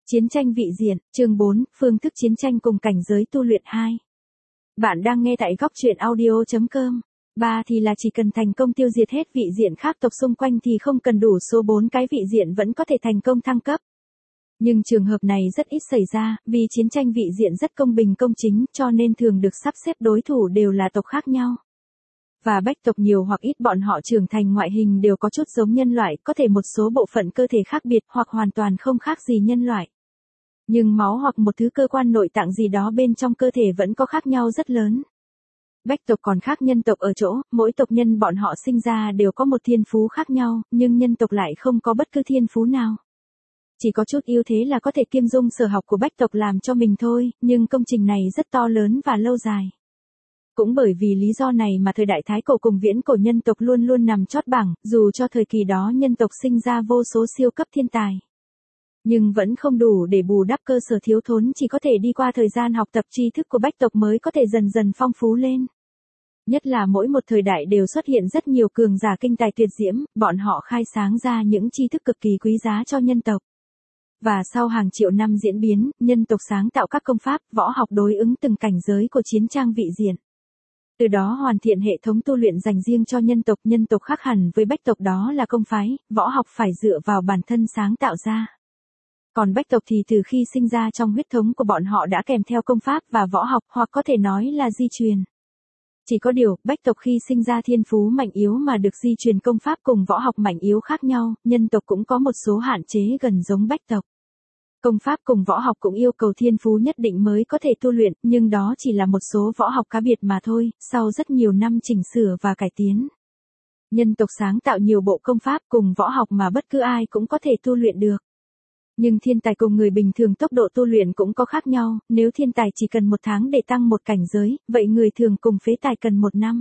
Chiến tranh vị diện, chương 4, phương thức chiến tranh cùng cảnh giới tu luyện 2. Bạn đang nghe tại góc truyện audio.com. 3 thì là chỉ cần thành công tiêu diệt hết vị diện khác tộc xung quanh thì không cần đủ số 4 cái vị diện vẫn có thể thành công thăng cấp. Nhưng trường hợp này rất ít xảy ra, vì chiến tranh vị diện rất công bình công chính cho nên thường được sắp xếp đối thủ đều là tộc khác nhau. Và bách tộc nhiều hoặc ít bọn họ trưởng thành ngoại hình đều có chút giống nhân loại, có thể một số bộ phận cơ thể khác biệt hoặc hoàn toàn không khác gì nhân loại. Nhưng máu hoặc một thứ cơ quan nội tạng gì đó bên trong cơ thể vẫn có khác nhau rất lớn. Bách tộc còn khác nhân tộc ở chỗ, mỗi tộc nhân bọn họ sinh ra đều có một thiên phú khác nhau, nhưng nhân tộc lại không có bất cứ thiên phú nào. Chỉ có chút ưu thế là có thể kiêm dung sở học của bách tộc làm cho mình thôi, nhưng công trình này rất to lớn và lâu dài. Cũng bởi vì lý do này mà thời đại Thái Cổ cùng viễn cổ nhân tộc luôn luôn nằm chót bảng, dù cho thời kỳ đó nhân tộc sinh ra vô số siêu cấp thiên tài. Nhưng vẫn không đủ để bù đắp cơ sở thiếu thốn, chỉ có thể đi qua thời gian học tập tri thức của bách tộc mới có thể dần dần phong phú lên. Nhất là mỗi một thời đại đều xuất hiện rất nhiều cường giả kinh tài tuyệt diễm, bọn họ khai sáng ra những tri thức cực kỳ quý giá cho nhân tộc. Và sau hàng triệu năm diễn biến, nhân tộc sáng tạo các công pháp, võ học đối ứng từng cảnh giới của chiến trang vị diện. Từ đó hoàn thiện hệ thống tu luyện dành riêng cho nhân tộc khác hẳn với bách tộc đó là công phái, võ học phải dựa vào bản thân sáng tạo ra. Còn bách tộc thì từ khi sinh ra trong huyết thống của bọn họ đã kèm theo công pháp và võ học hoặc có thể nói là di truyền. Chỉ có điều, bách tộc khi sinh ra thiên phú mạnh yếu mà được di truyền công pháp cùng võ học mạnh yếu khác nhau, nhân tộc cũng có một số hạn chế gần giống bách tộc. Công pháp cùng võ học cũng yêu cầu thiên phú nhất định mới có thể tu luyện, nhưng đó chỉ là một số võ học cá biệt mà thôi, sau rất nhiều năm chỉnh sửa và cải tiến. Nhân tộc sáng tạo nhiều bộ công pháp cùng võ học mà bất cứ ai cũng có thể tu luyện được. Nhưng thiên tài cùng người bình thường tốc độ tu luyện cũng có khác nhau, nếu thiên tài chỉ cần 1 tháng để tăng một cảnh giới, vậy người thường cùng phế tài cần 1 năm.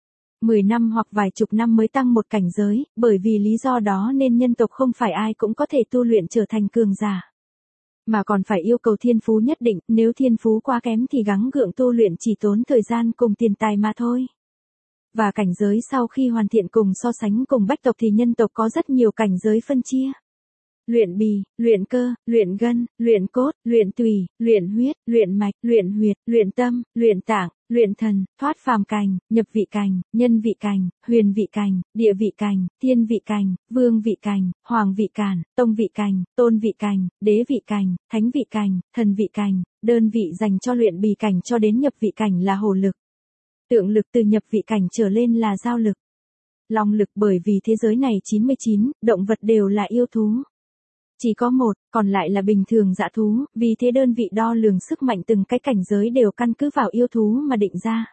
10 năm hoặc vài chục năm mới tăng một cảnh giới, bởi vì lý do đó nên nhân tộc không phải ai cũng có thể tu luyện trở thành cường giả. Mà còn phải yêu cầu thiên phú nhất định, nếu thiên phú quá kém thì gắng gượng tu luyện chỉ tốn thời gian cùng tiền tài mà thôi. Và cảnh giới sau khi hoàn thiện cùng so sánh cùng bách tộc thì nhân tộc có rất nhiều cảnh giới phân chia. Luyện bì, luyện cơ, luyện gân, luyện cốt, luyện tùy, luyện huyết, luyện mạch, luyện huyệt, luyện tâm, luyện tạng, luyện thần, thoát phàm cảnh, nhập vị cảnh, nhân vị cảnh, huyền vị cảnh, địa vị cảnh, thiên vị cảnh, vương vị cảnh, hoàng vị cảnh, tông vị cảnh, tôn vị cảnh, đế vị cảnh, thánh vị cảnh, thần vị cảnh, đơn vị dành cho luyện bì cảnh cho đến nhập vị cảnh là hổ lực. Tượng lực từ nhập vị cảnh trở lên là giao lực. Long lực bởi vì thế giới này 99, động vật đều là yêu thú. Chỉ có 1, còn lại là bình thường dã thú, vì thế đơn vị đo lường sức mạnh từng cái cảnh giới đều căn cứ vào yêu thú mà định ra.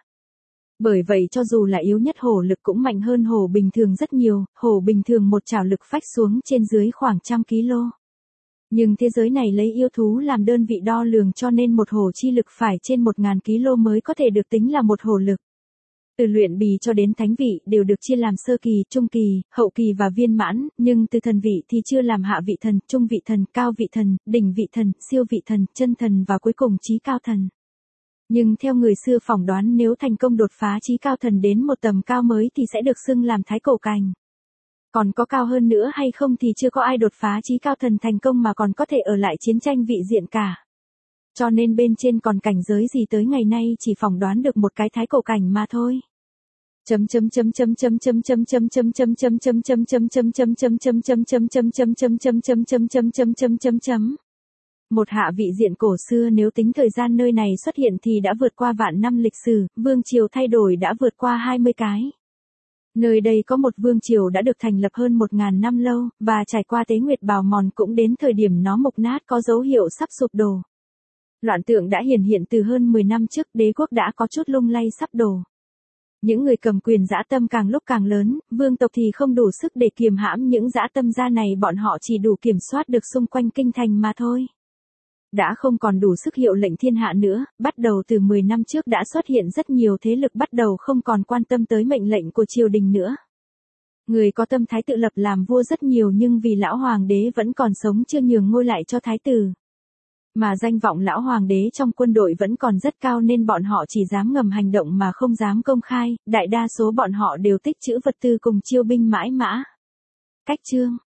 Bởi vậy cho dù là yếu nhất hổ lực cũng mạnh hơn hổ bình thường rất nhiều, hổ bình thường một trảo lực phách xuống trên dưới khoảng 100 kg. Nhưng thế giới này lấy yêu thú làm đơn vị đo lường cho nên một hổ chi lực phải trên 1000 kg mới có thể được tính là một hổ lực. Từ luyện bì cho đến thánh vị đều được chia làm sơ kỳ, trung kỳ, hậu kỳ và viên mãn, nhưng từ thần vị thì chưa làm hạ vị thần, trung vị thần, cao vị thần, đỉnh vị thần, siêu vị thần, chân thần và cuối cùng chí cao thần. Nhưng theo người xưa phỏng đoán nếu thành công đột phá chí cao thần đến một tầm cao mới thì sẽ được xưng làm thái cổ cảnh. Còn có cao hơn nữa hay không thì chưa có ai đột phá chí cao thần thành công mà còn có thể ở lại chiến tranh vị diện cả. Cho nên bên trên còn cảnh giới gì tới ngày nay chỉ phỏng đoán được một cái thái cổ cảnh mà thôi. Một hạ vị diện cổ xưa nếu tính thời gian nơi này xuất hiện thì đã vượt qua vạn năm lịch sử, vương triều thay đổi đã vượt qua 20 cái. Nơi đây có một vương triều đã được thành lập hơn 1000 năm lâu, và trải qua tế nguyệt bào mòn cũng đến thời điểm nó mục nát có dấu hiệu sắp sụp đổ. Loạn tượng đã hiện từ hơn 10 năm trước, đế quốc đã có chút lung lay sắp đổ. Những người cầm quyền dã tâm càng lúc càng lớn, vương tộc thì không đủ sức để kiềm hãm những dã tâm gia này, bọn họ chỉ đủ kiểm soát được xung quanh kinh thành mà thôi. Đã không còn đủ sức hiệu lệnh thiên hạ nữa, bắt đầu từ 10 năm trước đã xuất hiện rất nhiều thế lực bắt đầu không còn quan tâm tới mệnh lệnh của triều đình nữa. Người có tâm thái tự lập làm vua rất nhiều nhưng vì lão hoàng đế vẫn còn sống chưa nhường ngôi lại cho thái tử. Mà danh vọng lão hoàng đế trong quân đội vẫn còn rất cao nên bọn họ chỉ dám ngầm hành động mà không dám công khai, đại đa số bọn họ đều tích trữ vật tư cùng chiêu binh mãi mã. Cách chương